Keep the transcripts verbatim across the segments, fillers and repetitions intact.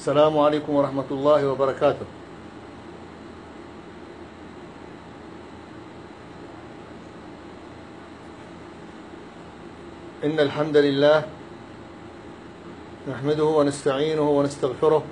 السلام عليكم ورحمة الله وبركاته. إن الحمد لله نحمده ونستعينه ونستغفره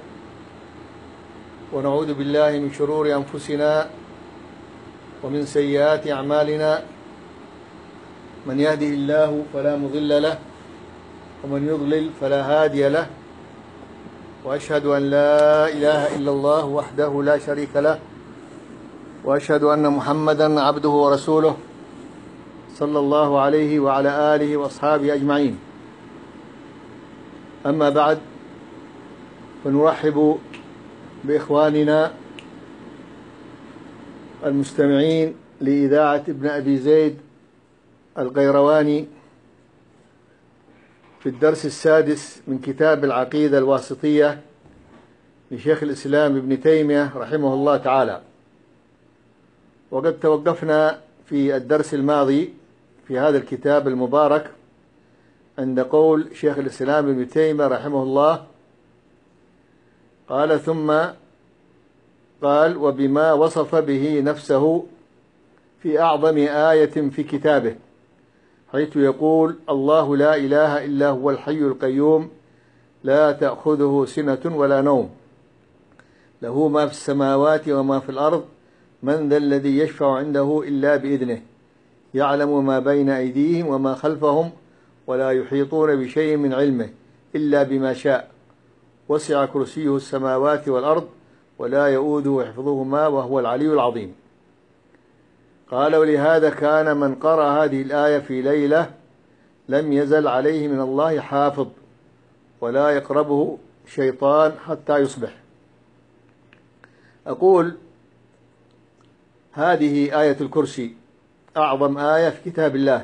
ونعوذ بالله من شرور أنفسنا ومن سيئات أعمالنا، من يهده الله فلا مضل له ومن يضلل فلا هادي له، وأشهد أن لا إله إلا الله وحده لا شريك له، وأشهد أن محمدا عبده ورسوله صلى الله عليه وعلى آله وأصحابه أجمعين. أما بعد، فنرحب بإخواننا المستمعين لإذاعة ابن أبي زيد القيرواني في الدرس السادس من كتاب العقيدة الواسطية لشيخ الإسلام ابن تيمية رحمه الله تعالى. وقد توقفنا في الدرس الماضي في هذا الكتاب المبارك عند قول شيخ الإسلام ابن تيمية رحمه الله، قال ثم قال وبما وصف به نفسه في أعظم آية في كتابه، حيث يقول الله لا إله إلا هو الحي القيوم لا تأخذه سنة ولا نوم، له ما في السماوات وما في الأرض، من ذا الذي يشفع عنده إلا بإذنه، يعلم ما بين أيديهم وما خلفهم ولا يحيطون بشيء من علمه إلا بما شاء، وسع كرسيه السماوات والأرض ولا يؤوده حفظهما وهو العلي العظيم. قال ولهذا كان من قرأ هذه الآية في ليلة لم يزل عليه من الله حافظ ولا يقربه شيطان حتى يصبح. أقول هذه آية الكرسي أعظم آية في كتاب الله،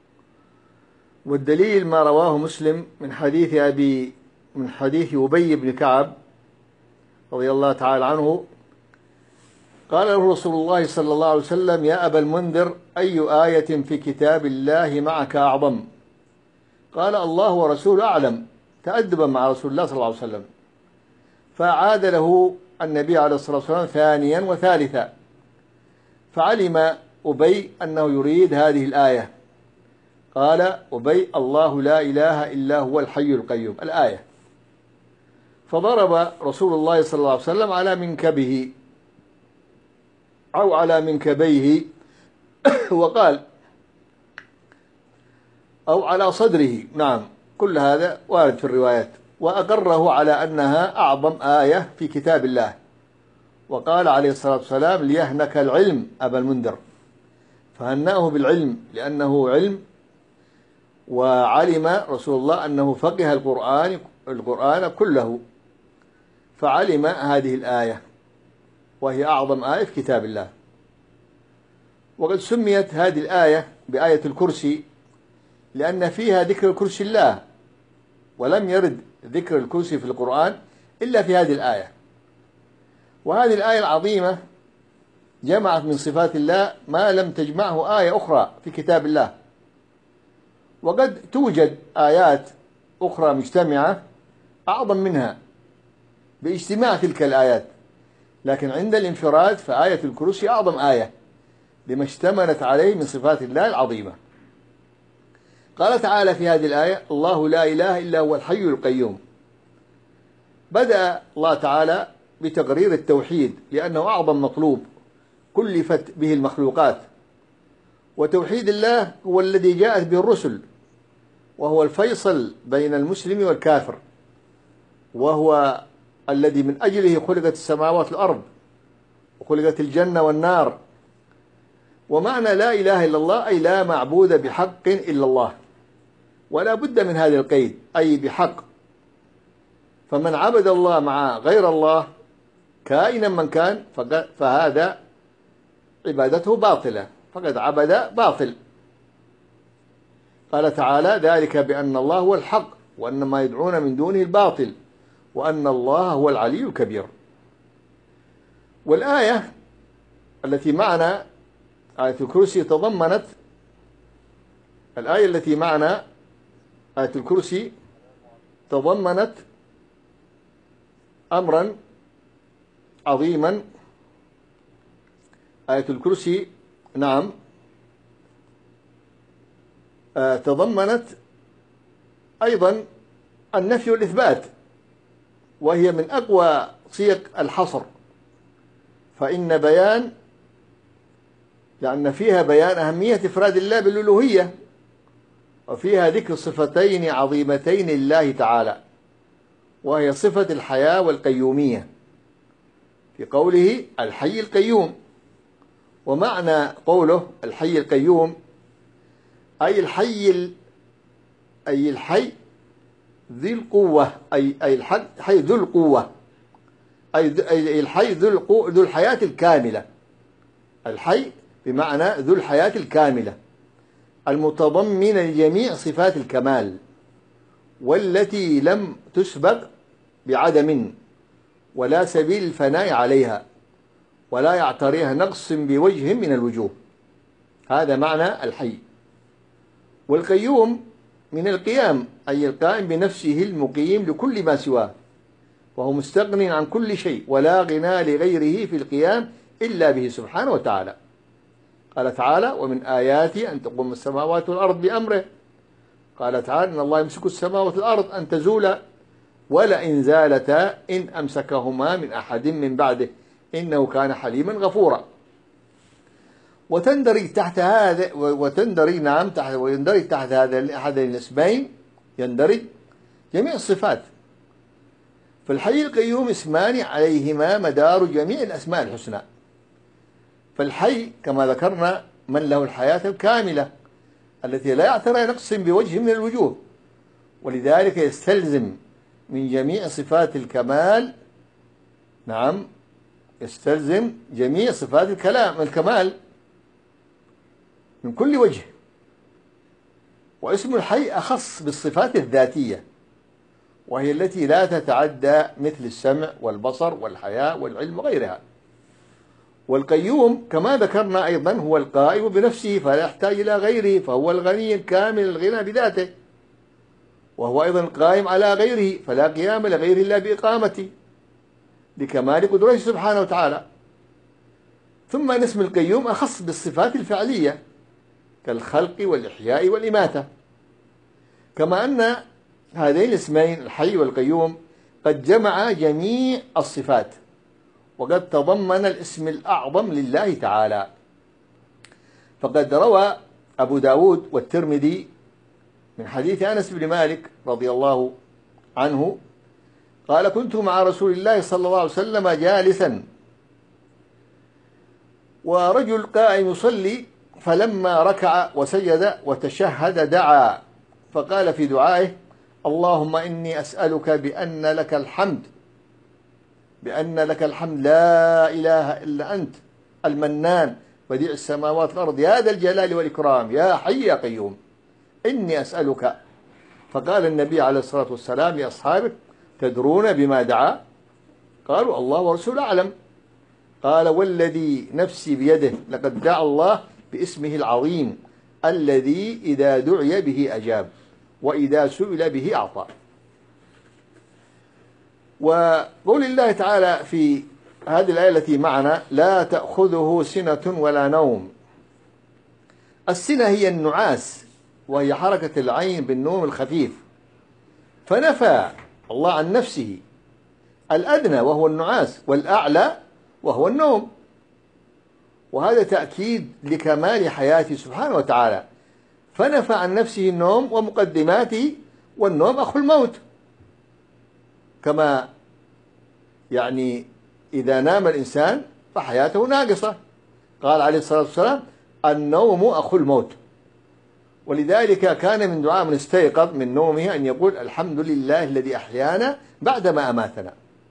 والدليل ما رواه مسلم من حديث أبي من حديث أبي بن كعب رضي الله تعالى عنه، قال له رسول الله صلى الله عليه وسلم يا أبا المنذر أي آية في كتاب الله معك أعظم؟ قال الله ورسوله أعلم، تأدبا مع رسول الله صلى الله عليه وسلم. فعاد له النبي عليه الصلاة والسلام ثانيا وثالثا، فعلم أبي أنه يريد هذه الآية، قال أبي الله لا إله إلا هو الحي القيوم الآية، فضرب رسول الله صلى الله عليه وسلم على منكبه أو على منكبيه وقال أو على صدره، نعم كل هذا وارد في الروايات، وأقره على أنها أعظم آية في كتاب الله، وقال عليه الصلاة والسلام ليهنك العلم أبا المنذر، فهنأه بالعلم لأنه علم، وعلم رسول الله أنه فقه القرآن القرآن كله، فعلم هذه الآية وهي أعظم آية في كتاب الله. وقد سميت هذه الآية بآية الكرسي لأن فيها ذكر كرسي الله، ولم يرد ذكر الكرسي في القرآن إلا في هذه الآية. وهذه الآية العظيمة جمعت من صفات الله ما لم تجمعه آية أخرى في كتاب الله، وقد توجد آيات أخرى مجتمعة أعظم منها باجتماع تلك الآيات، لكن عند الانفراد فآية الكرسي أعظم آية لما اشتملت عليه من صفات الله العظيمة. قال تعالى في هذه الآية الله لا إله إلا هو الحي القيوم. بدأ الله تعالى بتقرير التوحيد لأنه أعظم مطلوب كلفت به المخلوقات، وتوحيد الله هو الذي جاءت به الرسل، وهو الفيصل بين المسلم والكافر، وهو الذي من أجله خلقت السماوات والأرض وخلقت الجنة والنار. ومعنى لا إله إلا الله أي لا معبود بحق إلا الله، ولا بد من هذا القيد أي بحق، فمن عبد الله مع غير الله كائنا من كان فهذا عبادته باطلة، فقد عبد باطل. قال تعالى ذلك بأن الله هو الحق وأن ما يدعون من دونه الباطل وأن الله هو العلي الكبير. والآية التي معنا آية الكرسي تضمنت الآية التي معنا آية الكرسي تضمنت أمرا عظيما. آية الكرسي نعم تضمنت أيضا النفي والإثبات، وهي من أقوى صيغ الحصر، فإن بيان لأن فيها بيان أهمية إفراد الله بالألوهية، وفيها ذكر صفتين عظيمتين لله تعالى، وهي صفة الحياة والقيومية في قوله الحي القيوم. ومعنى قوله الحي القيوم أي الحي أي الحي ذي القوة، أي أي الحي ذو القوة، أي الحي ذو ذو الحياة الكاملة. الحي بمعنى ذو الحياة الكاملة المتضمن لجميع صفات الكمال، والتي لم تسبق بعدم ولا سبيل الفناء عليها، ولا يعتريها نقص بوجه من الوجوه. هذا معنى الحي. والقيوم من القيام، أي القائم بنفسه المقيم لكل ما سواه، وهو مستغن عن كل شيء، ولا غنى لغيره في القيام إلا به سبحانه وتعالى. قال تعالى ومن آياته أن تقوم السماوات والأرض بأمره. قال تعالى إن الله يمسك السماوات والأرض أن تزولا ولئن زالتا إن أمسكهما من أحد من بعده إنه كان حليما غفورا. وتندرج تحت هذا وتندرج نعم تحت ويندرج تحت هذا أحد الاسمين يندرج جميع الصفات. فالحي القيوم اسمان عليهما مدار جميع الأسماء الحسنى. فالحي كما ذكرنا من له الحياة الكاملة التي لا يعترى نقص بوجه من الوجوه، ولذلك يستلزم من جميع صفات الكمال نعم يستلزم جميع صفات الكلام الكمال من كل وجه. واسم الحي أخص بالصفات الذاتية، وهي التي لا تتعدى مثل السمع والبصر والحياة والعلم وغيرها. والقيوم كما ذكرنا أيضا هو القائم بنفسه فلا يحتاج إلى غيره، فهو الغني الكامل الغنى بذاته، وهو أيضا القائم على غيره فلا قيام لغيره إلا بإقامته لكمال قدرته سبحانه وتعالى. ثم أن اسم القيوم أخص بالصفات الفعلية كالخلق والإحياء والإماتة، كما أن هذين الاسمين الحي والقيوم قد جمع جميع الصفات، وقد تضمن الاسم الأعظم لله تعالى. فقد روى أبو داود والترمذي من حديث أنس بن مالك رضي الله عنه قال كنت مع رسول الله صلى الله عليه وسلم جالسا ورجل قائم يصلي، فلما ركع وسجد وتشهد دعا فقال في دعائه اللهم إني أسألك بأن لك الحمد بأن لك الحمد لا إله إلا أنت المنان بديع السماوات والأرض يا ذا الجلال والإكرام يا حي يا قيوم إني أسألك. فقال النبي عليه الصلاة والسلام لأصحابه تدرون بما دعا؟ قالوا الله ورسوله أعلم. قال والذي نفسي بيده لقد دعا الله باسمه العظيم الذي إذا دعي به أجاب وإذا سئل به أعطى. وقول الله تعالى في هذه الآية التي معنا لا تأخذه سنة ولا نوم. السنة هي النعاس، وهي حركة العين بالنوم الخفيف، فنفى الله عن نفسه الأدنى وهو النعاس والأعلى وهو النوم، وهذا تأكيد لكمال حياته سبحانه وتعالى، فنفى عن نفسه النوم ومقدماته، والنوم أخو الموت، كما يعني إذا نام الإنسان فحياته ناقصة. قال عليه الصلاة والسلام النوم أخو الموت. ولذلك كان من دعاء من استيقظ من نومه أن يقول الحمد لله الذي أحيانا بعدما أماتنا.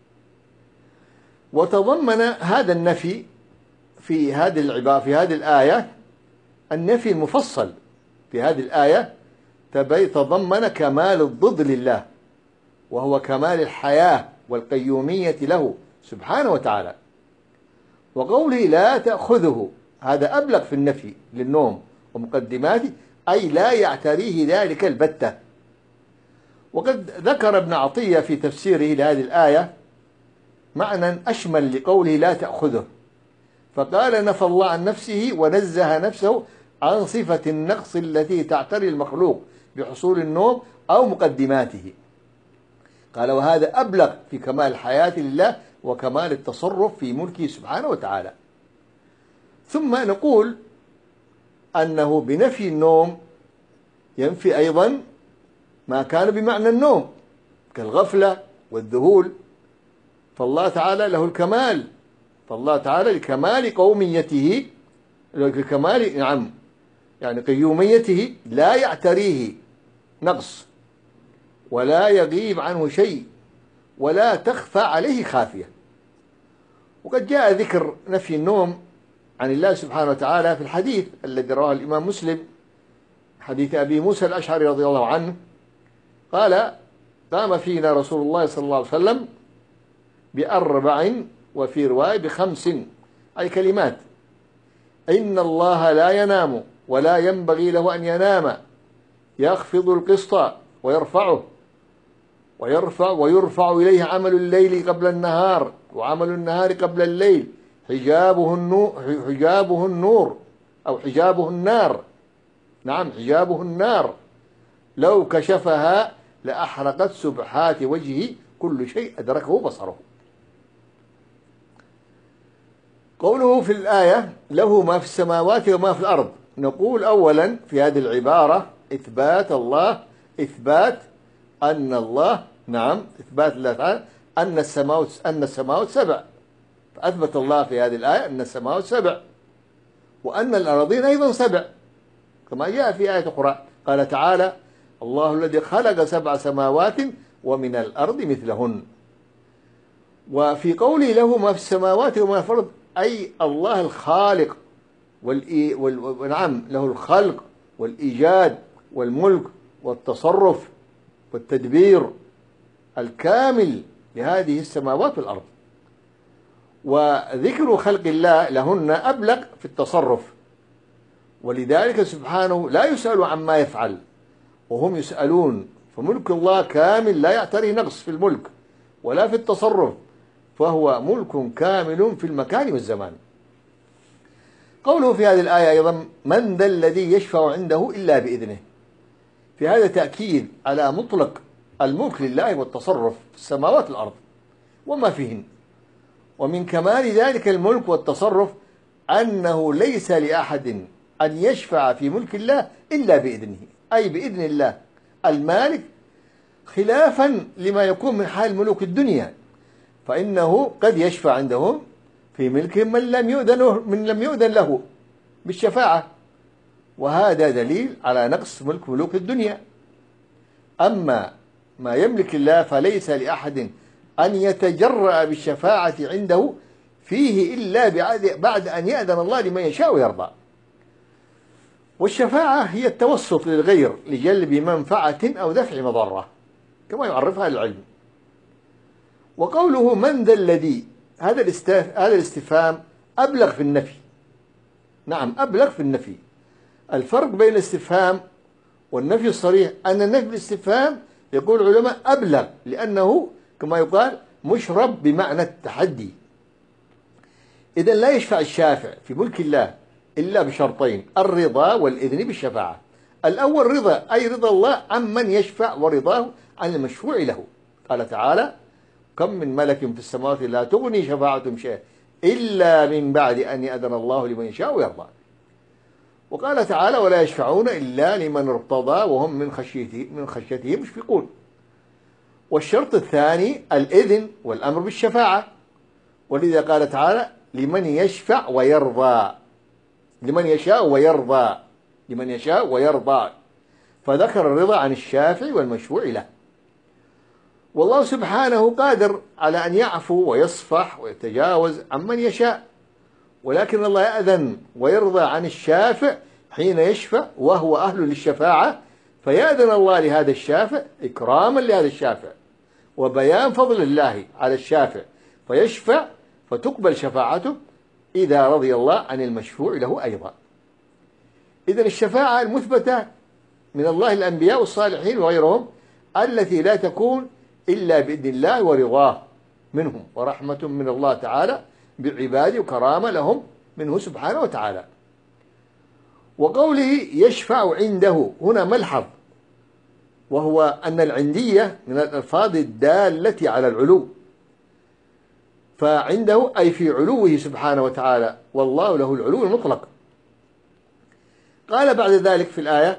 وتضمن هذا النفي في هذه العبارة في هذه الآية النفي المفصل في هذه الآية تضمن كمال الضد لله، وهو كمال الحياة والقيومية له سبحانه وتعالى. وقوله لا تأخذه هذا أبلغ في النفي للنوم ومقدماته، أي لا يعتريه ذلك البتة. وقد ذكر ابن عطية في تفسيره لهذه الآية معنى أشمل لقوله لا تأخذه، فقال نفى الله عن نفسه ونزه نفسه عن صفة النقص التي تعتري المخلوق بحصول النوم أو مقدماته. قال وهذا أبلغ في كمال الحياة لله وكمال التصرف في ملكه سبحانه وتعالى. ثم نقول أنه بنفي النوم ينفي أيضا ما كان بمعنى النوم كالغفلة والذهول، فالله تعالى له الكمال، فالله تعالى لكمال قوميته لكمال نعم يعني قيوميته لا يعتريه نقص ولا يغيب عنه شيء ولا تخفى عليه خافية. وقد جاء ذكر نفي النوم عن الله سبحانه وتعالى في الحديث الذي رواه الإمام مسلم، حديث أبي موسى الأشعري رضي الله عنه قال قام فينا رسول الله صلى الله عليه وسلم بأربع وفي رواية بخمس، أي كلمات: إن الله لا ينام ولا ينبغي له أن ينام، يخفض القسط ويرفعه ويرفع ويرفع إليه عمل الليل قبل النهار وعمل النهار قبل الليل، حجابه النور حجابه النور أو حجابه النار، نعم حجابه النار، لو كشفها لأحرقت سبحات وجهه كل شيء أدركه بصره. قوله في الآية له ما في السماوات وما في الأرض، نقول أولا في هذه العبارة إثبات الله إثبات أن الله نعم إثبات الله تعالى أن السماوات أن السماوات سبع، فأثبت الله في هذه الآية أن السماوات سبع وأن الأراضين أيضا سبع، كما جاء في آية أخرى قال تعالى: الله الذي خلق سبع سماوات ومن الأرض مثلهن. وفي قوله له ما في السماوات وما في الأرض أي الله الخالق والإي... وال... نعم له الخلق والإيجاد والملك والتصرف والتدبير الكامل لهذه السماوات والأرض. وذكر خلق الله لهن أبلغ في التصرف، ولذلك سبحانه لا يسأل عما يفعل وهم يسألون، فملك الله كامل لا يعتري نقص في الملك ولا في التصرف، فهو ملك كامل في المكان والزمان. قوله في هذه الآية أيضا: من ذا الذي يشفع عنده إلا بإذنه، في هذا تأكيد على مطلق الملك لله والتصرف في السماوات والأرض وما فيهن. ومن كمال ذلك الملك والتصرف أنه ليس لأحد أن يشفع في ملك الله إلا بإذنه، أي بإذن الله المالك، خلافا لما يكون من حال ملوك الدنيا، فإنه قد يشفع عندهم في ملكهم من لم يؤذن من لم يؤذن له بالشفاعة، وهذا دليل على نقص ملك ملوك الدنيا. أما ما يملك الله فليس لأحد أن يتجرأ بالشفاعة عنده فيه إلا بعد أن يأذن الله لمن يشاء ويرضى. والشفاعة هي التوسط للغير لجلب منفعة أو دفع مضرة كما يعرفها العلم. وقوله من ذا الذي، هذا هذا الاستفهام أبلغ في النفي، نعم أبلغ في النفي. الفرق بين الاستفهام والنفي الصريح أن النفي بالاستفهام يقول العلماء أبلغ لأنه كما يقال مشرب بمعنى التحدي. إذا لا يشفع الشافع في ملك الله إلا بشرطين: الرضا والإذن بالشفاعة. الأول رضا، أي رضا الله عمن يشفع ورضاه عن المشفوع له. قال تعالى: كم من ملك في السماوات لا تغني شفاعتهم شيئا إلا من بعد أن يأذن الله لمن يشاء ويرضى. وقال تعالى: ولا يشفعون إلا لمن ارتضى وهم من خشيته من خشيته مشفقون. والشرط الثاني الإذن والأمر بالشفاعة، ولذا قال تعالى: لمن يشفع ويرضى، لمن يشاء ويرضى، لمن يشاء ويرضى، فذكر الرضا عن الشافع والمشفوع له. والله سبحانه قادر على أن يعفو ويصفح ويتجاوز عمن يشاء، ولكن الله يأذن ويرضى عن الشافع حين يشفع وهو أهل للشفاعة، فيأذن الله لهذا الشافع إكراما لهذا الشافع وبيان فضل الله على الشافع، فيشفع فتقبل شفاعته إذا رضي الله عن المشفوع له أيضا. إذن الشفاعة المثبتة من الله الأنبياء والصالحين وغيرهم التي لا تكون إلا بإذن الله ورضاه منهم ورحمة من الله تعالى بعباده وكرامة لهم منه سبحانه وتعالى. وقوله يشفع عنده هنا ملحظ، وهو أن العندية من الألفاظ الدالة على العلو، فعنده أي في علوه سبحانه وتعالى، والله له العلو المطلق. قال بعد ذلك في الآية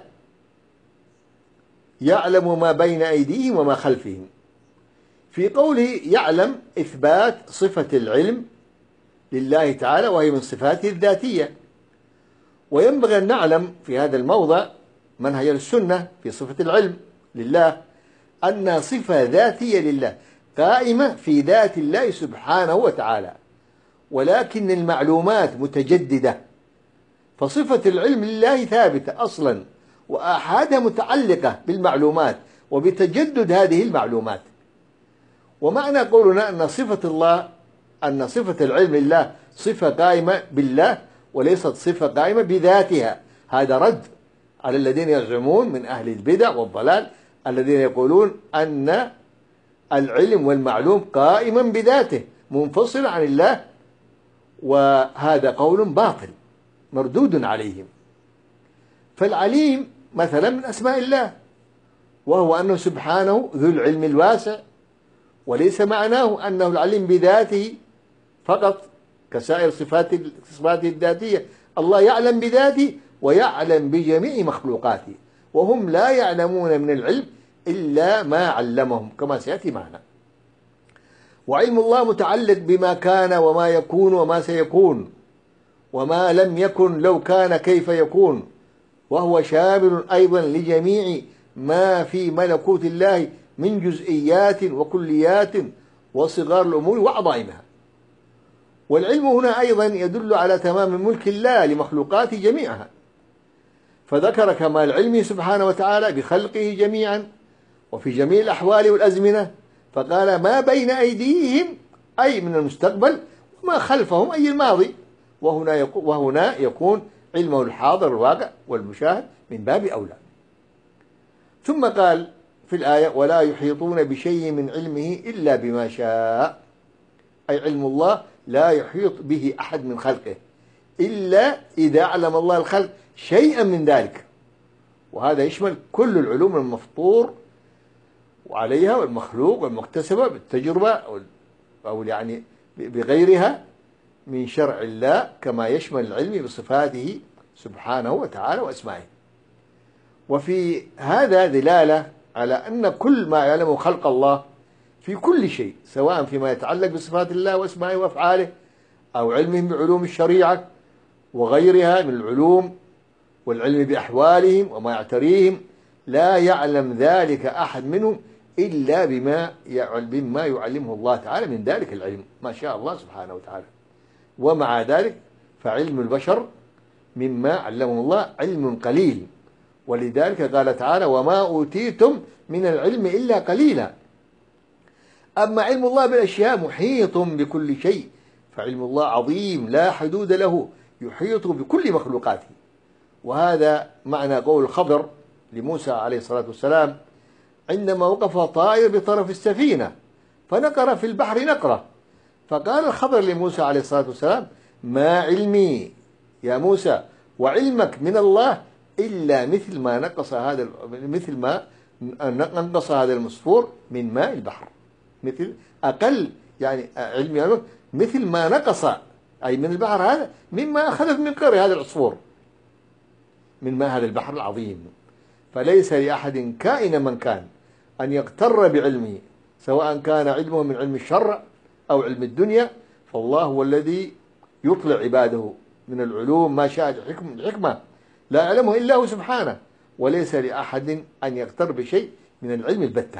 يعلم ما بين أيديهم وما خلفهم. في قوله يعلم إثبات صفة العلم لله تعالى، وهي من صفاته الذاتية. وينبغي أن نعلم في هذا الموضع منهج السنة في صفة العلم لله أنها صفة ذاتية لله قائمة في ذات الله سبحانه وتعالى، ولكن المعلومات متجددة، فصفة العلم لله ثابتة أصلا، وآحادها متعلقة بالمعلومات وبتجدد هذه المعلومات. ومعنى قولنا أن صفة الله أن صفة العلم لله صفة قائمة بالله وليست صفة قائمة بذاتها، هذا رد على الذين يزعمون من أهل البدع والضلال الذين يقولون أن العلم والمعلوم قائما بذاته منفصل عن الله، وهذا قول باطل مردود عليهم. فالعليم مثلا من أسماء الله، وهو أنه سبحانه ذو العلم الواسع، وليس معناه أنه العليم بذاته فقط كسائر صفات صفاته الذاتية. الله يعلم بذاته ويعلم بجميع مخلوقاته، وهم لا يعلمون من العلم إلا ما علمهم كما سيأتي معنا. وعلم الله متعلق بما كان وما يكون وما سيكون وما لم يكن لو كان كيف يكون، وهو شامل أيضا لجميع ما في ملكوت الله من جزئيات وكليات وصغار الأمور وعظائمها. والعلم هنا أيضا يدل على تمام ملك الله لمخلوقاته جميعها، فذكر كمال علمه سبحانه وتعالى بخلقه جميعا وفي جميع الأحوال والأزمنة، فقال ما بين أيديهم أي من المستقبل وما خلفهم أي الماضي، وهنا يكون, وهنا يكون علمه الحاضر الواقع والمشاهد من باب أولى. ثم قال في الآية ولا يحيطون بشيء من علمه إلا بما شاء، أي علم الله لا يحيط به أحد من خلقه إلا إذا علم الله الخلق شيئا من ذلك، وهذا يشمل كل العلوم المفطور وعليها والمخلوق والمكتسبة بالتجربة أو يعني بغيرها من شرع الله، كما يشمل العلم بصفاته سبحانه وتعالى وأسمائه. وفي هذا دلالة على أن كل ما يعلمه خلق الله في كل شيء، سواء فيما يتعلق بصفات الله وأسمائه وأفعاله أو علمهم بعلوم الشريعة وغيرها من العلوم والعلم بأحوالهم وما يعتريهم، لا يعلم ذلك أحد منهم إلا بما بما يعلمه الله تعالى من ذلك العلم، ما شاء الله سبحانه وتعالى. ومع ذلك فعلم البشر مما علمه الله علم قليل، ولذلك قال تعالى وما أوتيتم من العلم إلا قليلا. أما علم الله بالأشياء محيط بكل شيء، فعلم الله عظيم لا حدود له يحيط بكل مخلوقاته. وهذا معنى قول الخضر لموسى عليه الصلاة والسلام عندما وقف طائر بطرف السفينة فنقر في البحر نقرة، فقال الخضر لموسى عليه الصلاة والسلام ما علمي يا موسى وعلمك من الله إلا مثل ما نقص هذا مثل ما نقص هذا المسفور من ماء البحر، مثل أقل يعني علمي مثل ما نقص أي من البحر هذا مما أخذت من قرى هذا العصفور من ماء هذا البحر العظيم. فليس لأحد كائن من كان أن يغتر بعلمه، سواء كان علمه من علم الشرع أو علم الدنيا، فالله هو الذي يطلع عباده من العلوم ما شاء الحكمة لا يعلمه إلا هو سبحانه، وليس لأحد أن يغتر بشيء من العلم البتة.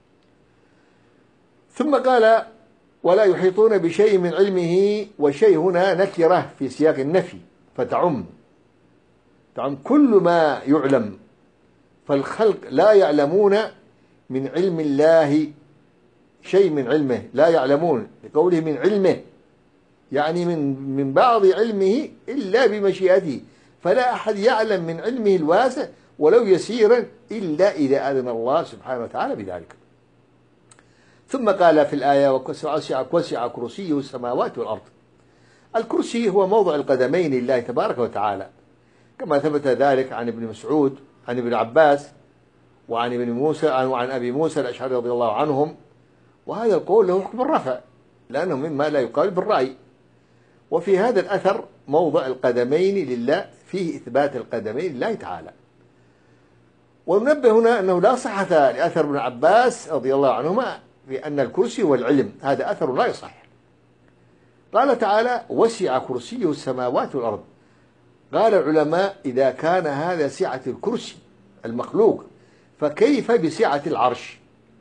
ثم قال ولا يحيطون بشيء من علمه، وشيء هنا نكرة في سياق النفي فتعم تعم كل ما يعلم، فالخلق لا يعلمون من علم الله شيء من علمه، لا يعلمون لقوله من علمه يعني من من بعض علمه إلا بمشيئته، فلا أحد يعلم من علمه الواسع ولو يسيرا إلا إذا أذن الله سبحانه وتعالى بذلك. ثم قال في الآية وسع وسع كرسيه السماوات والأرض. الكرسي هو موضع القدمين لله تبارك وتعالى، كما ثبت ذلك عن ابن مسعود عن ابن عباس وعن ابن موسى وعن أبي موسى الأشعري رضي الله عنهم، وهذا القول له حكم الرفع لأنه مما لا يقال بالرأي. وفي هذا الأثر موضع القدمين لله فيه إثبات القدمين لله تعالى. وننبه هنا أنه لا صحة لأثر ابن عباس رضي الله عنهما في أن الكرسي والعلم، هذا أثر لا يصح. قال تعالى وسع كرسيه السماوات والأرض. قال العلماء إذا كان هذا سعة الكرسي المخلوق فكيف بسعة العرش؟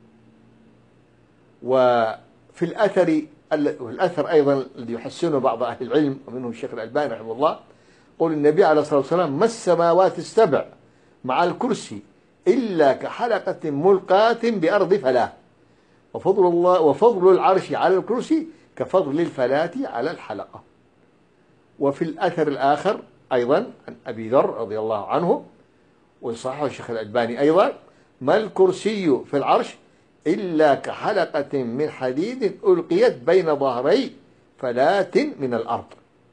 وفي الأثر الأثر أيضا الذي يحسنه بعض أهل العلم ومنهم الشيخ الألباني رحمه الله، قول النبي عليه الصلاة والسلام ما السماوات السبع مع الكرسي إلا كحلقة ملقاة بأرض فلاة، وفضل الله وفضل العرش على الكرسي كفضل الفلاة على الحلقة. وفي الأثر الآخر أيضا عن أبي ذر رضي الله عنه وصححه الشيخ الألباني أيضا ما الكرسي في العرش إلا كحلقة من حديد ألقيت بين ظهري فلاة من الأرض.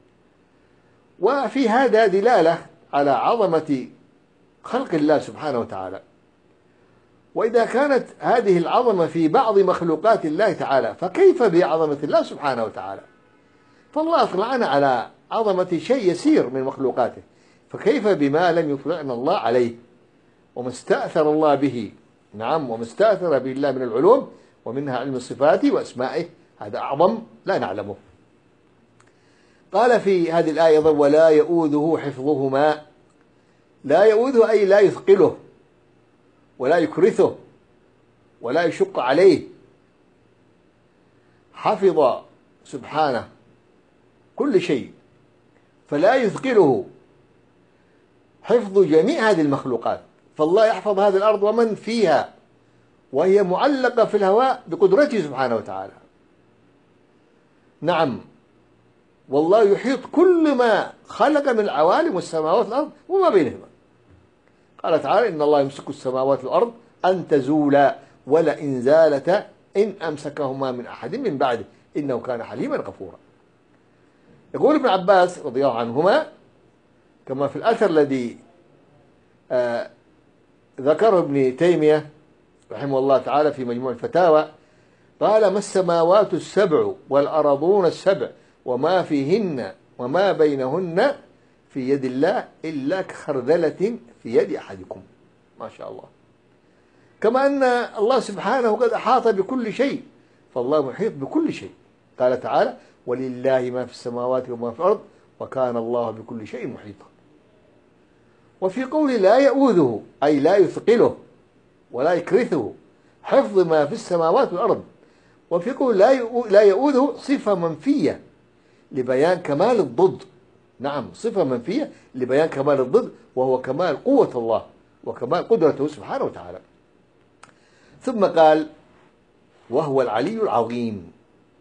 وفي هذا دلالة على عظمة خلق الله سبحانه وتعالى. وإذا كانت هذه العظمة في بعض مخلوقات الله تعالى فكيف بعظمة الله سبحانه وتعالى؟ فالله أطلعنا على عظمة شيء يسير من مخلوقاته، فكيف بما لم يطلعنا الله عليه وما استأثر الله به؟ نعم، وما استأثر به الله من العلوم ومنها علم الصفات وأسمائه، هذا أعظم لا نعلمه. قال في هذه الآية ولا يؤوده حفظهما. لا يؤوده أي لا يثقله ولا يكرثه ولا يشق عليه. حفظ سبحانه كل شيء فلا يثقله حفظ جميع هذه المخلوقات. فالله يحفظ هذه الأرض ومن فيها وهي معلقة في الهواء بقدرته سبحانه وتعالى. نعم، والله يحيط كل ما خلق من العوالم والسماوات والأرض وما بينهما. قال تعالى إن الله يمسك السماوات والأرض أن تزولا ولئن زالتا إن أمسكهما من أحد من بعده إنه كان حليما غفورا. يقول ابن عباس رضي الله عنهما كما في الأثر الذي آه ذكره ابن تيمية رحمه الله تعالى في مجموع الفتاوى، قال ما السماوات السبع والأرضون السبع وما فيهن وما بينهن في يد الله إلا كخردلة في يد أحدكم. ما شاء الله. كما أن الله سبحانه قد أحاط بكل شيء، فالله محيط بكل شيء. قال تعالى ولله ما في السماوات وما في الأرض وكان الله بكل شيء محيطا. وفي قول لا يؤوذه أي لا يثقله ولا يكرثه حفظ ما في السماوات والأرض. وفي قول لا يؤوذه صفة منفية لبيان كمال الضد. نعم، صفة منفية لبيان كمال الضد وهو كمال قوة الله وكمال قدرته سبحانه وتعالى. ثم قال وهو العلي العظيم.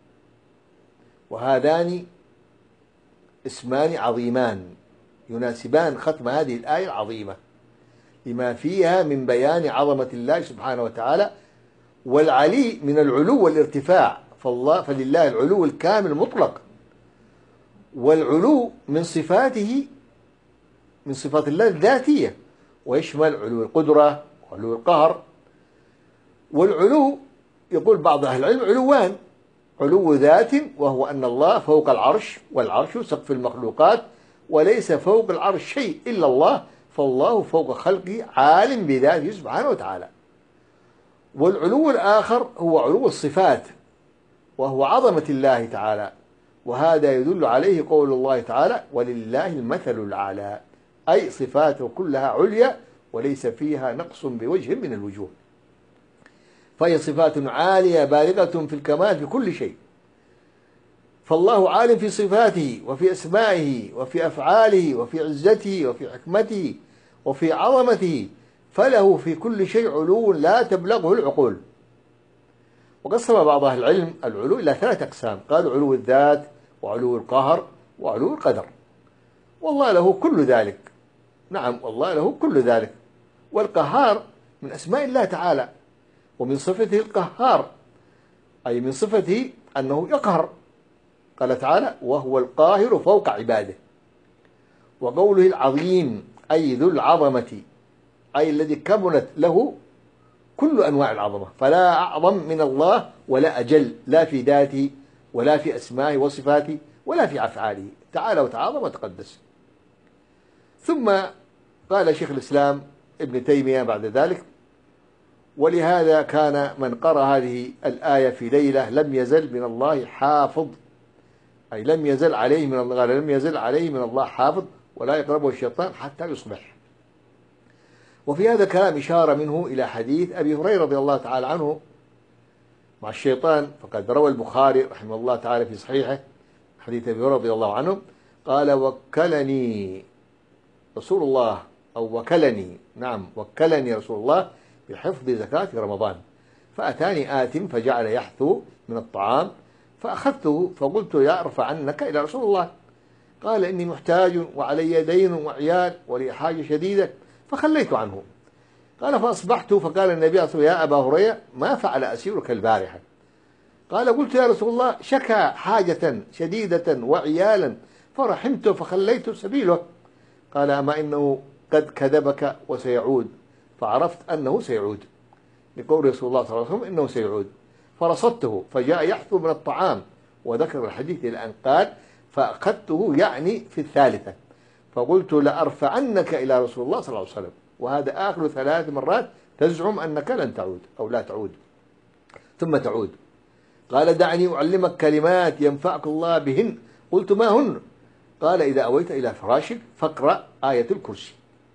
وهذان اسمان عظيمان يناسبان ختم هذه الآية العظيمة لما فيها من بيان عظمة الله سبحانه وتعالى. والعلي من العلو والارتفاع، فالله فلله العلو الكامل المطلق، والعلو من صفاته من صفات الله الذاتية ويشمل علو القدرة وعلو القهر. والعلو يقول بعض أهل العلم علوان: علو ذات وهو أن الله فوق العرش والعرش سقف المخلوقات وليس فوق العرش شيء إلا الله، فالله فوق خلقه عالم بذاته سبحانه وتعالى. والعلو الآخر هو علو الصفات وهو عظمة الله تعالى، وهذا يدل عليه قول الله تعالى ولله المثل الأعلى، أي صفاته كلها عليا وليس فيها نقص بوجه من الوجوه، فهي صفات عالية بالغة في الكمال في كل شيء. فالله عالم في صفاته وفي أسمائه وفي أفعاله وفي عزته وفي حكمته وفي عظمته، فله في كل شيء علو لا تبلغه العقول. وقسم بعض أهل العلم العلو إلى ثلاث أقسام، قالوا علو الذات وعلو القهر وعلو القدر، والله له كل ذلك. نعم، والله له كل ذلك. والقهار من أسماء الله تعالى ومن صفته القهار، أي من صفته أنه يقهر. قال تعالى: وهو القاهر فوق عباده. وقوله العظيم أي ذو العظمة، أي الذي كملت له كل أنواع العظمة، فلا أعظم من الله ولا أجل، لا في ذاته ولا في أسمائه وصفاته ولا في أفعاله، تعالى وتعاظم وتقدس. ثم قال شيخ الإسلام ابن تيمية بعد ذلك: ولهذا كان من قرأ هذه الآية في ليلة لم يزل من الله حافظ، أي لم يزل عليه من الله لم يزل عليه من الله حافظ ولا يقربه الشيطان حتى يصبح. وفي هذا الكلام إشارة منه إلى حديث أبي هريرة رضي الله تعالى عنه مع الشيطان، فقد روى البخاري رحمه الله تعالى في صحيحه حديث أبي هريرة رضي الله عنه قال: وكلني رسول الله أو وكلني نعم وكلني رسول الله بحفظ زكاة رمضان، فأتاني آت فجعل يحثو من الطعام فأخذته فقلت: يا أرفع عنك إلى رسول الله. قال: إني محتاج وعلي دين وعيال ولي حاجة شديدة، فخليت عنه. قال: فأصبحت فقال النبي صلى الله عليه وسلم: يا أبا هريرة ما فعل أسيرك البارحة؟ قال: قلت: يا رسول الله شكى حاجة شديدة وعيالا فرحمته فخليت سبيله. قال: أما إنه قد كذبك وسيعود، فعرفت أنه سيعود، لقول رسول الله صلى الله عليه وسلم إنه سيعود. فرصدته فجاء يحثو من الطعام، وذكر الحديث إلى أن قال: فأخذته يعني في الثالثة، فقلت: لأرفعنك إلى رسول الله صلى الله عليه وسلم. وهذا آخر ثلاث مرات تزعم أنك لن تعود أو لا تعود، ثم تعود. قال: دعني أعلمك كلمات ينفعك الله بهن. قلت: ما هن؟ قال: إذا أويت إلى فراشك فاقرأ آية الكرسي،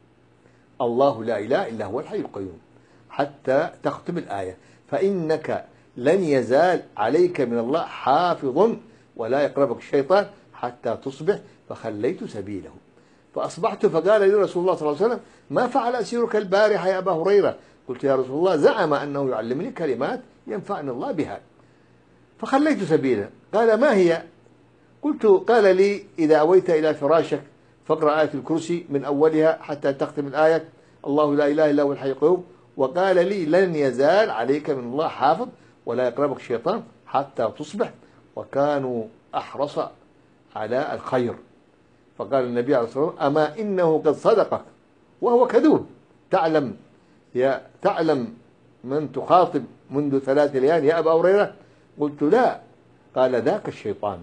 الله لا إله إلا هو الحي القيوم، حتى تختم الآية، فإنك لن يزال عليك من الله حافظ ولا يقربك الشيطان حتى تصبح. فخليت سبيله. فأصبحت فقال لي رسول الله صلى الله عليه وسلم: ما فعل أسيرك البارحة يا أبا هريرة؟ قلت: يا رسول الله زعم أنه يعلمني كلمات ينفعني الله بها، فخليت سبيله. قال: ما هي؟ قلت: قال لي: إذا أويت إلى فراشك فاقرأ آية الكرسي من أولها حتى تختم الآية، الله لا إله إلا هو الحي القيوم. وقال لي: لن يزال عليك من الله حافظ ولا يقربك الشيطان حتى تصبح. وكانوا أحرص على الخير. فقال النبي عليه الصلاة والسلام: أما إنه قد صدقك وهو كذوب. تعلم يا تعلم من تخاطب منذ ثلاث ليال يا أبا هريرة؟ قلت: لا. قال: ذاك الشيطان.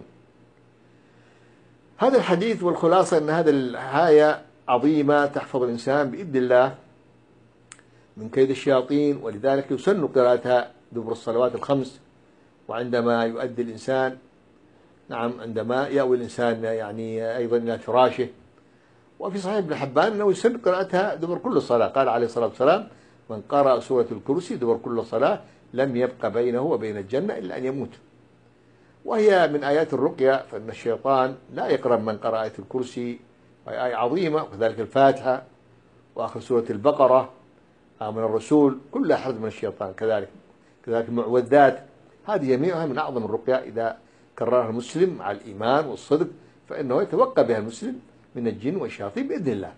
هذا الحديث والخلاصة أن هذه الآية عظيمة تحفظ الإنسان بإذن الله من كيد الشياطين، ولذلك يسن قراءتها دبر الصلوات الخمس، وعندما يؤدي الإنسان نعم عندما يأوي الإنسان يعني أيضا إلى فراشه. وفي صحيح ابن حبان أنه يسن قراءتها دبر كل صلاة. قال عليه الصلاة والسلام: من قرأ سورة الكرسي دبر كل صلاة لم يبقى بينه وبين الجنة إلا أن يموت. وهي من آيات الرقية، فإن الشيطان لا يقرب من قرأ آية الكرسي، وهي آية عظيمة، وكذلك الفاتحة وآخر سورة البقرة آمن الرسول كلها حرز من الشيطان. كذلك كذلك المعوذات، هذه جميعها من أعظم الرقية إذا كررها المسلم مع الإيمان والصدق، فإنه يتوقى بها المسلم من الجن والشياطين بإذن الله.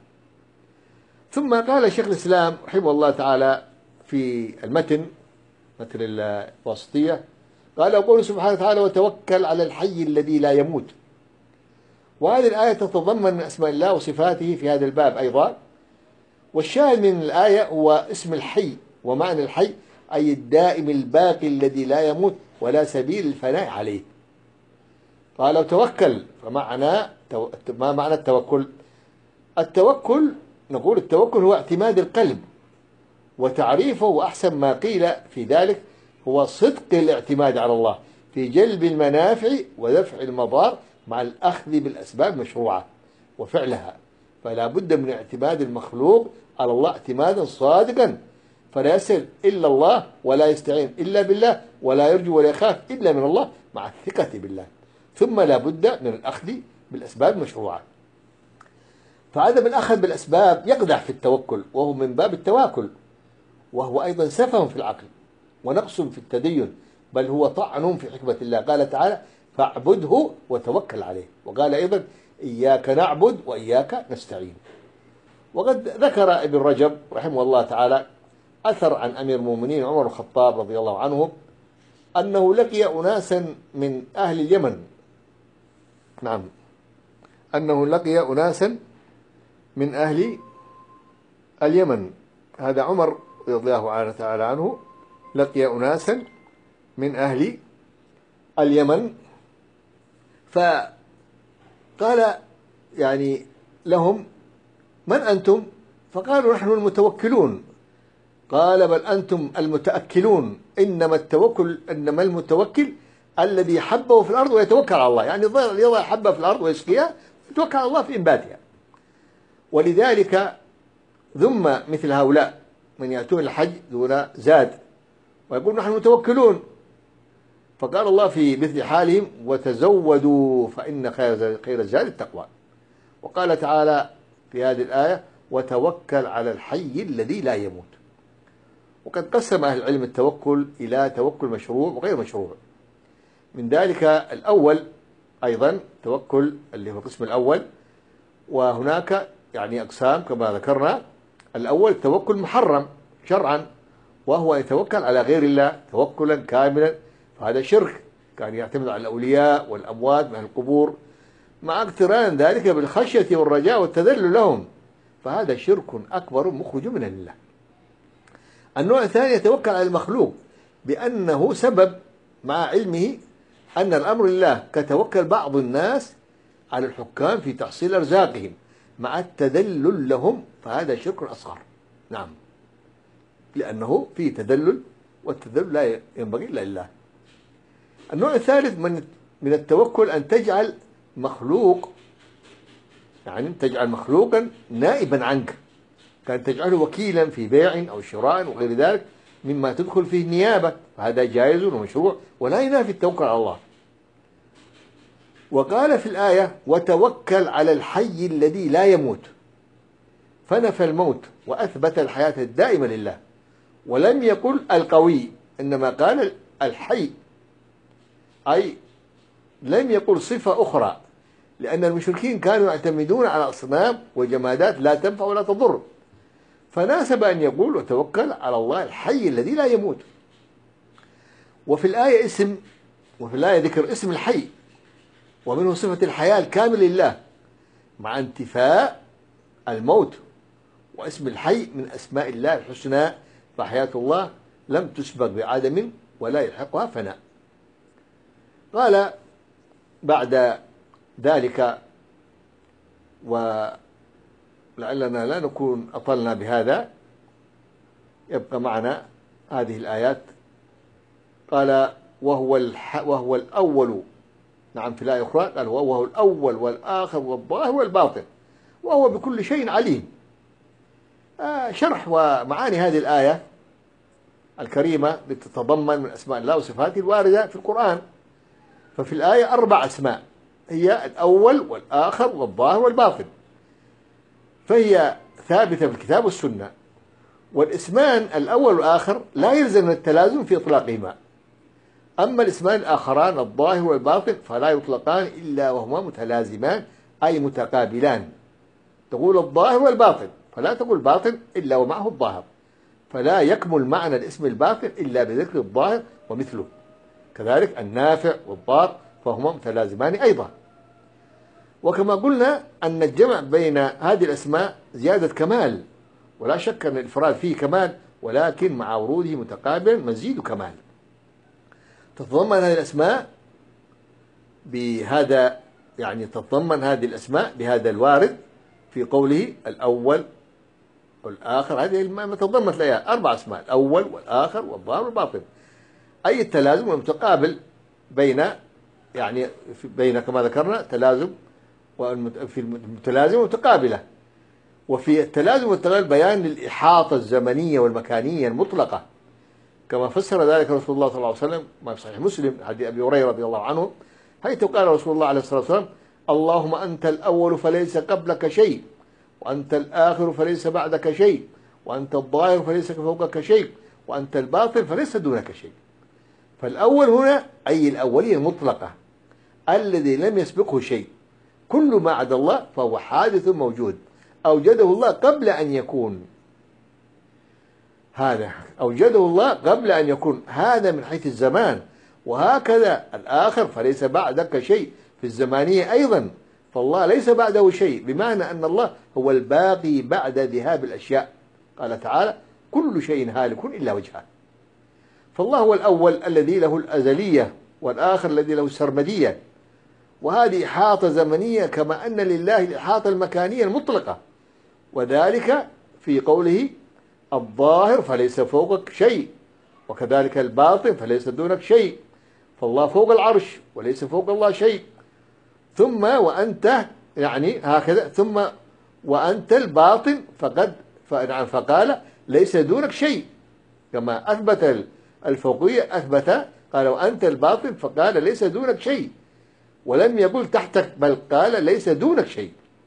ثم قال شيخ الإسلام رحمه الله تعالى في المتن متن الواسطية، قال: يقول سبحانه وتعالى: وتوكل على الحي الذي لا يموت. وهذه الآية تتضمن من أسماء الله وصفاته في هذا الباب أيضا. والشاهد من الآية هو اسم الحي، ومعنى الحي أي الدائم الباقي الذي لا يموت ولا سبيل الفناء عليه. قال: توكل، فمعنى ما معنى التوكل؟ التوكل نقول التوكل هو اعتماد القلب، وتعريفه وأحسن ما قيل في ذلك هو صدق الاعتماد على الله في جلب المنافع ودفع المضار مع الأخذ بالأسباب المشروعة وفعلها. فلا بد من اعتماد المخلوق على الله اعتمادا صادقا، فلا يسأل إلا الله ولا يستعين إلا بالله ولا يرجو ولا يخاف إلا من الله مع الثقة بالله. ثم لا بد من الأخذ بالأسباب المشروعة. فعدم الأخذ بالأسباب يقدح في التوكل، وهو من باب التواكل، وهو أيضا سفه في العقل ونقص في التدين، بل هو طعن في حكمة الله. قال تعالى: فاعبده وتوكل عليه. وقال أيضا: إياك نعبد وإياك نستعين. وقد ذكر ابن رجب رحمه الله تعالى أثر عن أمير المؤمنين عمر الخطاب رضي الله عنه أنه لقي أناسا من أهل اليمن. نعم، أنه لقي أناسا من أهل اليمن. هذا عمر رضي الله تعالى عنه لقي أناسا من أهل اليمن، فقال يعني لهم: من أنتم؟ فقالوا: نحن المتوكلون. قال: بل أنتم المتأكلون. إنما التوكل إنما المتوكل الذي حبه في الأرض ويتوكل على الله، يعني يضع حبه في الأرض ويسقيها يتوكل على الله في إنباتها. ولذلك ذم مثل هؤلاء من يأتون الحج دون زاد ويقول: نحن متوكلون. فقال الله في مثل حالهم: وتزودوا فإن خير الزاد التقوى. وقال تعالى في هذه الآية: وتوكل على الحي الذي لا يموت. وقد قسم أهل العلم التوكل إلى توكل مشروع وغير مشروع. من ذلك الأول أيضا توكل اللي هو القسم الأول، وهناك يعني أقسام كما ذكرنا. الأول التوكل محرم شرعا، وهو يتوكل على غير الله توكلا كاملا، فهذا شرك، كان يعتمد على الأولياء والأموات من القبور مع اقتران ذلك بالخشية والرجاء والتذلل لهم، فهذا شرك أكبر مخرج من الله. النوع الثاني يتوكل على المخلوق بأنه سبب مع علمه أن الأمر لله، كتوكل بعض الناس على الحكام في تحصيل أرزاقهم مع التذلل لهم، فهذا شرك أصغر. نعم، لأنه فيه تذلل، والتذلل لا ينبغي إلا لله. النوع الثالث من من التوكل أن تجعل مخلوق، يعني تجعل مخلوقا نائبا عنك، كان تجعله وكيلا في بيع أو شراء وغير ذلك مما تدخل فيه النيابة، فهذا جائز ومشروع ولا ينافي التوكل على الله. وقال في الآية: وتوكل على الحي الذي لا يموت، فنفى الموت وأثبت الحياة الدائمة لله، ولم يقل القوي، إنما قال الحي، أي لم يقل صفة أخرى، لأن المشركين كانوا يعتمدون على أصنام وجمادات لا تنفع ولا تضر، فناسب أن يقول: وتوكل على الله الحي الذي لا يموت. وفي الآية اسم وفي الآية ذكر اسم الحي، ومنه صفة الحياة الكامل لله مع انتفاء الموت، واسم الحي من أسماء الله الحسنى، فحياة الله لم تسبق بعدم ولا يلحقها فناء. قال بعد ذلك، ولعلنا لا نكون أطلنا بهذا، يبقى معنا هذه الآيات. قال: وهو, الح وهو الأول. نعم، في الآية أخرى قال: وهو الأول والآخر والظاهر والباطن وهو بكل شيء عليم. آه شرح ومعاني هذه الآية الكريمة لتتضمن من أسماء الله وصفاته الواردة في القرآن. ففي الآية أربع أسماء، هي الأول والآخر والظاهر والباطن، فهي ثابتة في الكتاب والسنة. والاسمان الأول والآخر لا يلزم التلازم في إطلاقهما، أما الاسمان الآخران الظاهر والباطن فلا يطلقان إلا وهما متلازمان، أي متقابلان. تقول الظاهر والباطن، فلا تقول باطن إلا ومعه الظاهر، فلا يكمل معنى الاسم الباطن إلا بذكر الظاهر ومثله. كذلك النافع والضار فهما متلازمان أيضا. وكما قلنا أن الجمع بين هذه الأسماء زيادة كمال، ولا شك أن الإفراد فيه كمال، ولكن مع وروده متقابل مزيد كمال. تتضمن هذه الأسماء بهذا، يعني تتضمن هذه الأسماء بهذا الوارد في قوله الأول والآخر. هذه ما تضمنت الآيات أربع أسماء: الأول والآخر والظاهر والباطن، أي التلازم والمتقابل بين، يعني بين كما ذكرنا تلازم، وفي المتلازم ومتقابلة. وفي التلازم والتقابل بيان للإحاطة الزمنية والمكانية المطلقة، كما فسر ذلك رسول الله صلى الله عليه وسلم ما في صحيح مسلم حديث أبي هريرة رضي الله عنه، حيث قال رسول الله عليه الصلاة والسلام: اللهم أنت الأول فليس قبلك شيء، وأنت الآخر فليس بعدك شيء، وأنت الظاهر فليس فوقك شيء، وأنت الباطن فليس دونك شيء. فالأول هنا أي الأولية المطلقة الذي لم يسبقه شيء، كل ما عدا الله فهو حادث موجود أوجده الله قبل أن يكون. هذا أوجده الله قبل أن يكون، هذا من حيث الزمان. وهكذا الآخر فليس بعدك شيء في الزمانية أيضا، فالله ليس بعده شيء، بمعنى أن الله هو الباقي بعد ذهاب الأشياء. قال تعالى كل شيء هالك إلا وجهه. فالله هو الأول الذي له الأزلية، والآخر الذي له السرمدية، وهذه إحاطة زمنية، كما أن لله الإحاطة المكانية المطلقة، وذلك في قوله الظاهر فليس فوقك شيء، وكذلك الباطن فليس دونك شيء، فالله فوق العرش وليس فوق الله شيء. ثم وأنت يعني هكذا، ثم وأنت الباطن فقد فقال ليس دونك شيء، كما أثبت الفوقية أثبت قال وأنت الباطن فقال ليس دونك شيء، ولم يقل تحتك بل قال ليس دونك شيء.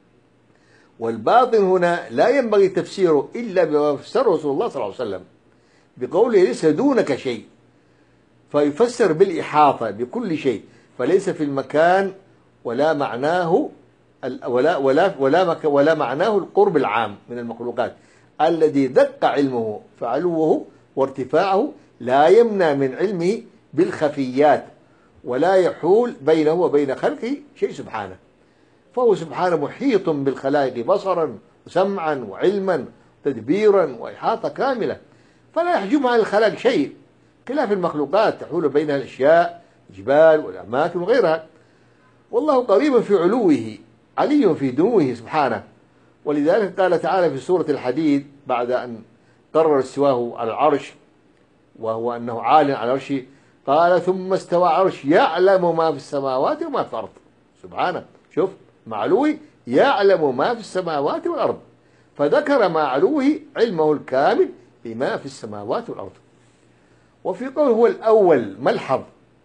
والباطن هنا لا ينبغي تفسيره إلا بما فسره رسول الله صلى الله عليه وسلم بقوله ليس دونك شيء، فيفسر بالإحاطة بكل شيء، فليس في المكان ولا معناه ولا ولا ولا ولا معناه القرب العام من المخلوقات الذي دق علمه، فعلوه وارتفاعه لا يمنع من علمه بالخفيات، ولا يحول بينه وبين خلقه شيء سبحانه، فهو سبحانه محيط بالخلائق بصرا وسمعا وعلما تدبيرا وإحاطة كاملة، فلا يحجب عن الخلائق شيء، خلاف المخلوقات تحول بينها الأشياء الجبال والأماكن وغيرها. والله قريب في علوه علي في دنوه سبحانه، ولذلك قال تعالى في سورة الحديد بعد أن قرر استواه على العرش وهو أنه عال على عرشه، قال ثم استوى عرش يعلم ما في السماوات وما في الأرض. سبحانه، شوف معلوه يعلم ما في السماوات والأرض، فذكر مع علوه علمه الكامل بما في السماوات والأرض. وفي قوله هو الأول ملحظ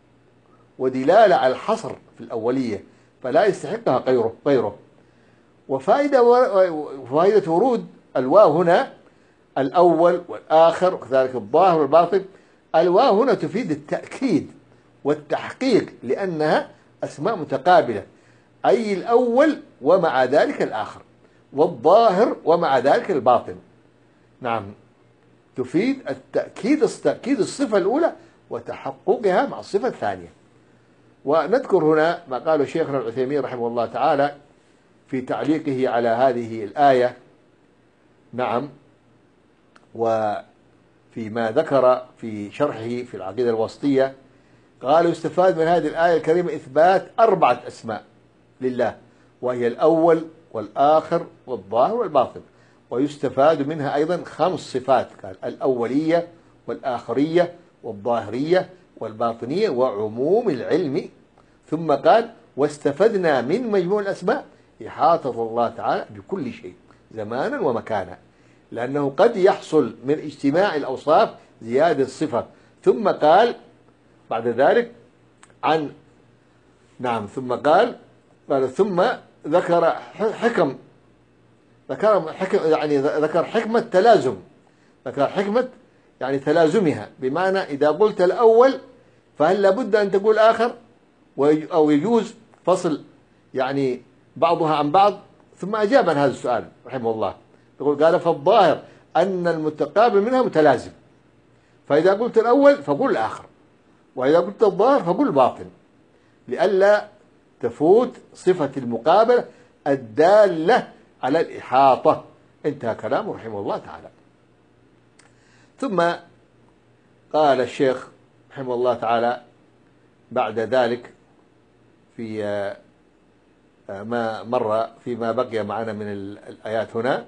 ودلالة على الحصر في الأولية، فلا يستحقها غيره غيره. وفائدة وفائدة ورود الواو هنا الأول والآخر وكذلك الظاهر والباطن، الواو هنا تفيد التأكيد والتحقيق لأنها أسماء متقابلة، أي الأول ومع ذلك الآخر، والظاهر ومع ذلك الباطن. نعم، تفيد التأكيد تأكيد الصفة الأولى وتحققها مع الصفة الثانية. ونذكر هنا ما قاله شيخنا العثيمين رحمه الله تعالى في تعليقه على هذه الآية. نعم، وفيما ذكر في شرحه في العقيدة الوسطية قال يستفاد من هذه الآية الكريمة إثبات أربعة أسماء لله، وهي الأول والآخر والظاهر والباطن، ويستفاد منها أيضا خمس صفات، قال الأولية والآخرية والظاهرية والباطنية وعموم العلم. ثم قال واستفدنا من مجموع الأسماء إحاطة الله تعالى بكل شيء زمانا ومكانا، لأنه قد يحصل من اجتماع الأوصاف زيادة الصفة. ثم قال بعد ذلك عن نعم ثم قال قال ثم ذكر حكم ذكر حكم يعني ذكر حكمة تلازم، ذكر حكمة يعني تلازمها، بمعنى إذا قلت الأول فهل لابد أن تقول آخر، أو يجوز فصل يعني بعضها عن بعض. ثم أجاب عن هذا السؤال رحمه الله، يقول قال فالظاهر أن المتقابل منها متلازم، فإذا قلت الأول فقل الآخر، وإذا قلت الظاهر فقل الباطن، لئلا تفوت صفة المقابلة الدالة على الإحاطة. انتهى كلامه رحمه الله تعالى. ثم قال الشيخ رحمه الله تعالى بعد ذلك في ما مر فيما بقي معنا من الآيات هنا،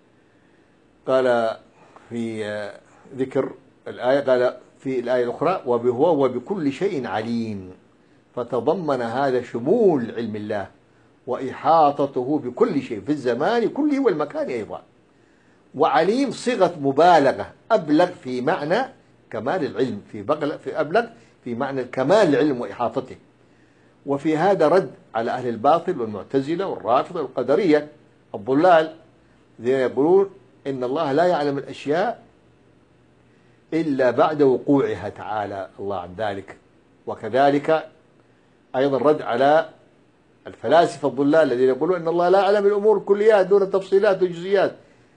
قال في ذكر الآية قال في الآية الأخرى وبهو وبكل شيء عليم، فتضمن هذا شمول علم الله وإحاطته بكل شيء في الزمان كله والمكان أيضا. وعليم صيغة مبالغة أبلغ في معنى كمال العلم، في بغل في أبلغ في معنى الكمال العلم وإحاطته. وفي هذا رد على أهل الباطل والمعتزلة والرافضة والقدرية الضلال الذين يقولون إن الله لا يعلم الأشياء إلا بعد وقوعها تعالى الله عن ذلك. وكذلك أيضا رد على الفلاسفة الضلال الذين يقولون إن الله لا يعلم الأمور كليات دون التفصيلات والجزئيات.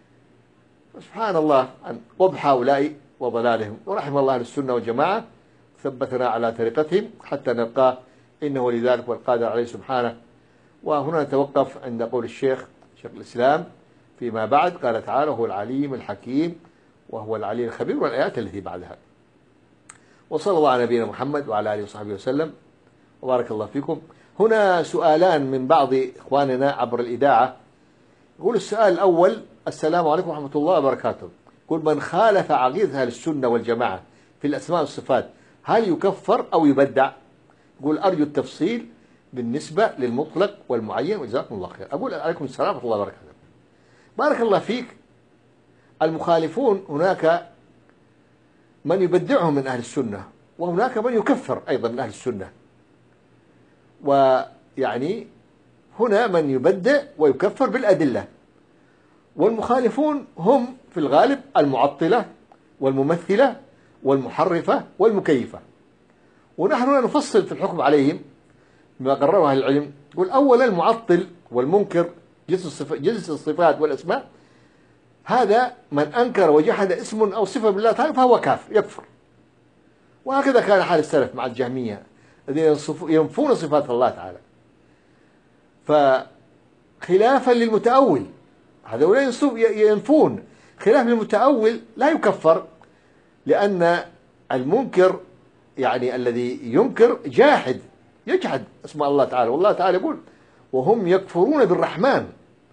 سبحان الله عن قبح هؤلاء وضلالهم، ورحم الله أهل السنة والجماعة. ثبتنا على طريقتهم حتى نلقاه، إنه ولذلك والقادر عليه سبحانه. وهنا نتوقف عند قول الشيخ شيخ الإسلام فيما بعد، قال تعالى: هو العليم الحكيم وهو العلي الخبير، والآيات التي بعدها. وصلى الله على نبينا محمد وعلى آله وصحبه وسلم، وبارك الله فيكم. هنا سؤالان من بعض إخواننا عبر الإذاعة. يقول السؤال الأول: السلام عليكم ورحمة الله وبركاته. يقول: من خالف عقيدة أهل السنة والجماعة في الأسماء والصفات هل يكفر أو يبدع؟ يقول: أرجو التفصيل بالنسبة للمطلق والمعين، وجزاكم الله خير. أقول: عليكم السلام ورحمة الله وبركاته. بارك الله فيك. المخالفون هناك من يبدعهم من أهل السنة، وهناك من يكفر أيضا من أهل السنة. ويعني هنا من يبدع ويكفر بالأدلة، والمخالفون هم في الغالب المعطلة والممثلة والمحرفة والمكيفة. ونحن نفصل في الحكم عليهم بما قرره أهل العلم. يقول: أولا المعطل والمنكر جنس الصفات والأسماء، هذا من أنكر وجحد اسم أو صفة بالله تعالى فهو كافر يكفر. وهكذا كان حال السلف مع الجهمية الذين ينفون صفات الله تعالى. فخلافا للمتأول، هذول ينفون، خلاف للمتأول لا يكفر، لأن المنكر يعني الذي ينكر جاحد يجحد اسماء الله تعالى، والله تعالى يقول: وهم يكفرون بالرحمن.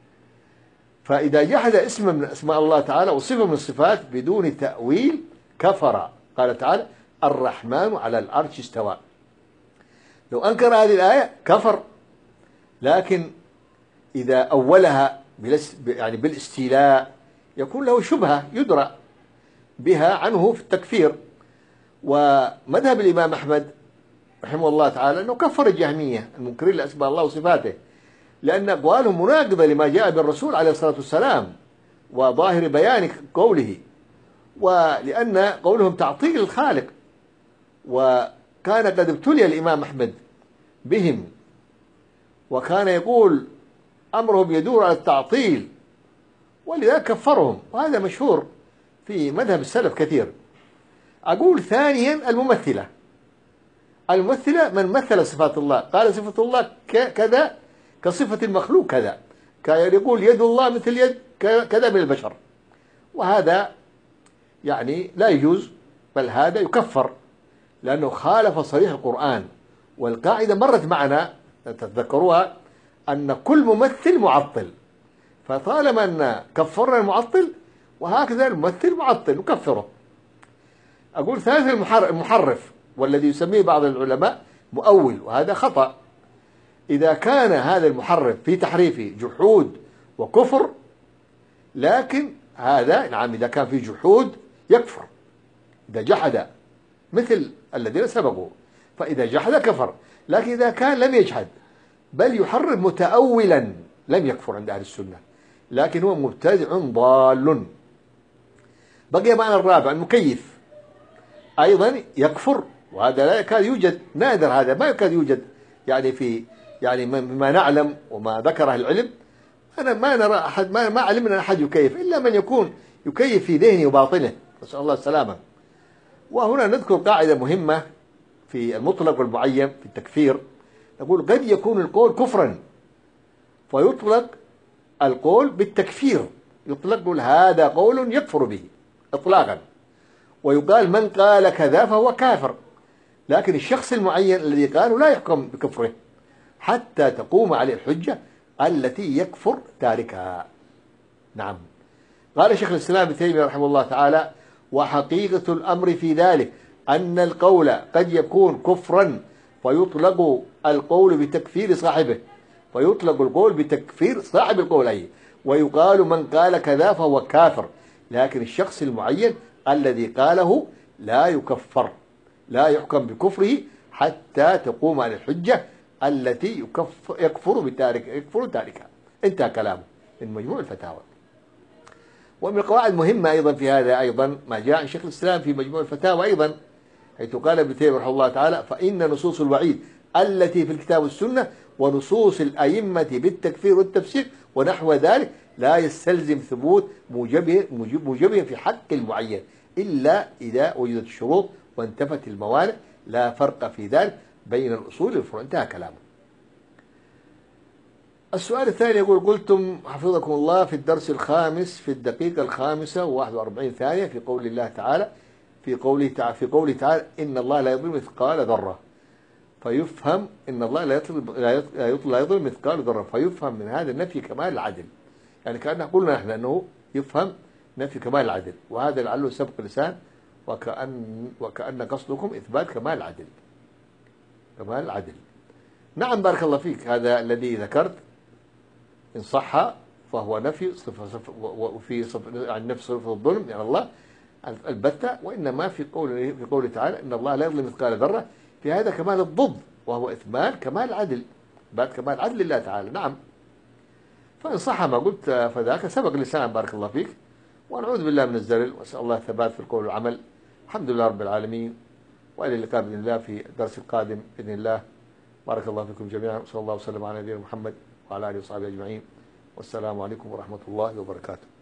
فإذا جحد اسم من اسماء الله تعالى وصفة من الصفات بدون تأويل كفر. قال تعالى: الرحمن على العرش استوى. لو أنكر هذه الآية كفر، لكن إذا أولها يعني بالاستيلاء يكون له شبهة يدرى بها عنه في التكفير. ومذهب الإمام أحمد رحمه الله تعالى أنه كفر الجهمية المنكرين لأسماء الله وصفاته، لأن أقوالهم مناقضة لما جاء بالرسول عليه الصلاة والسلام وظاهر بيان قوله، ولأن قولهم تعطيل الخالق. وكان قد ابتلي الإمام أحمد بهم، وكان يقول أمرهم يدور على التعطيل، ولذلك كفرهم، وهذا مشهور في مذهب السلف كثير. أقول ثانيا الممثلة. الممثلة من مثل صفات الله، قال صفة الله كذا كصفة المخلوق كذا، كان يقول يد الله مثل يد كذا من البشر، وهذا يعني لا يجوز، بل هذا يكفر لأنه خالف صريح القرآن. والقاعدة مرت معنا تتذكروها أن كل ممثل معطل، فطالما أن كفرنا المعطل وهكذا الممثل معطل نكفره. أقول ثالث المحرف، والذي يسميه بعض العلماء مؤول، وهذا خطأ. إذا كان هذا المحرف في تحريفه جحود وكفر، لكن هذا نعم إذا كان في جحود يكفر، إذا جحد مثل الذين سبقوا فإذا جحد كفر. لكن إذا كان لم يجحد بل يحرف متأولا لم يكفر عند أهل السنة، لكن هو مبتدع ضال. بقي معنى الرابع المكيف، أيضا يكفر، وهذا لا يكاد يوجد، نادر، هذا ما يكاد يوجد يعني في يعني مما نعلم وما ذكره العلم. أنا ما نرى أحد، ما ما علمنا أحد يكيف إلا من يكون يكيف في ذهنه وباطنه، نسأل الله السلامة. وهنا نذكر قاعدة مهمة في المطلق والمعين في التكفير. نقول قد يكون القول كفرا فيطلق القول بالتكفير، يطلق يقول هذا قول يكفر به إطلاقا، ويقال من قال كذا فهو كافر. لكن الشخص المعين الذي قاله لا يحكم بكفره حتى تقوم عليه الحجة التي يكفر تاركها. نعم. قال شيخ الإسلام ابن تيمية رحمه الله تعالى: وحقيقة الأمر في ذلك أن القول قد يكون كفرا فيطلق القول بتكفير صاحبه، فيطلق القول بتكفير صاحب القول أي، ويقال من قال كذا فهو كافر. لكن الشخص المعين الذي قاله لا يكفر، لا يحكم بكفره حتى تقوم على الحجة التي يكفر بتارك يكفر تاركها. انتهى كلامه من مجموع الفتاوى. ومن القواعد المهمة أيضا في هذا أيضا ما جاء عن شيخ الإسلام في مجموع الفتاوى أيضا، حيث قال ابن تيمية رحمه الله تعالى: فإن نصوص الوعيد التي في الكتاب والسنة ونصوص الأئمة بالتكفير والتفسير ونحو ذلك لا يستلزم ثبوت موجبه موجبه في حق المعين إلا إذا وجدت الشروط وانتفت الموانع لا فرق في ذلك بين الأصول والفروع. انتهى كلامه. السؤال الثاني يقول: قلتم حفظكم الله في الدرس الخامس في الدقيقة الخامسة وواحد وأربعين ثانية في قول الله تعالى في قوله تعالى في قوله تعالى إن الله لا يظلم مثقال ذرة، فيفهم إن الله لا يظلم لا يظلم مثقال ذرة، فيفهم من هذا النفي كمال العدل. يعني كأن قلنا نحن أنه يفهم نفي كمال العدل، وهذا لعله سبق لسان، وكأن وكأن قصدكم إثبات كمال العدل. كمال العدل. نعم بارك الله فيك، هذا الذي ذكرت إن صح فهو نفي صفة صفة وفي صفة عن نفس صفة الظلم يعني الله البتة، وإنما في قوله في قوله تعالى إن الله لا يظلم مثقال ذرة، في هذا كمال الضد وهو إثبات كمال العدل، إثبات كمال العدل لله تعالى. نعم، فإن صح ما قلت فذاك سبق لسان بارك الله فيك، ونعوذ بالله من الزلل، وأسأل الله الثبات في القول والعمل. الحمد لله رب العالمين، وإلى اللقاء بإذن الله في الدرس القادم بإذن الله. بارك الله فيكم جميعا، وصلى الله وسلم على نبينا محمد وعلى آله وصحبه أجمعين، والسلام عليكم ورحمة الله وبركاته.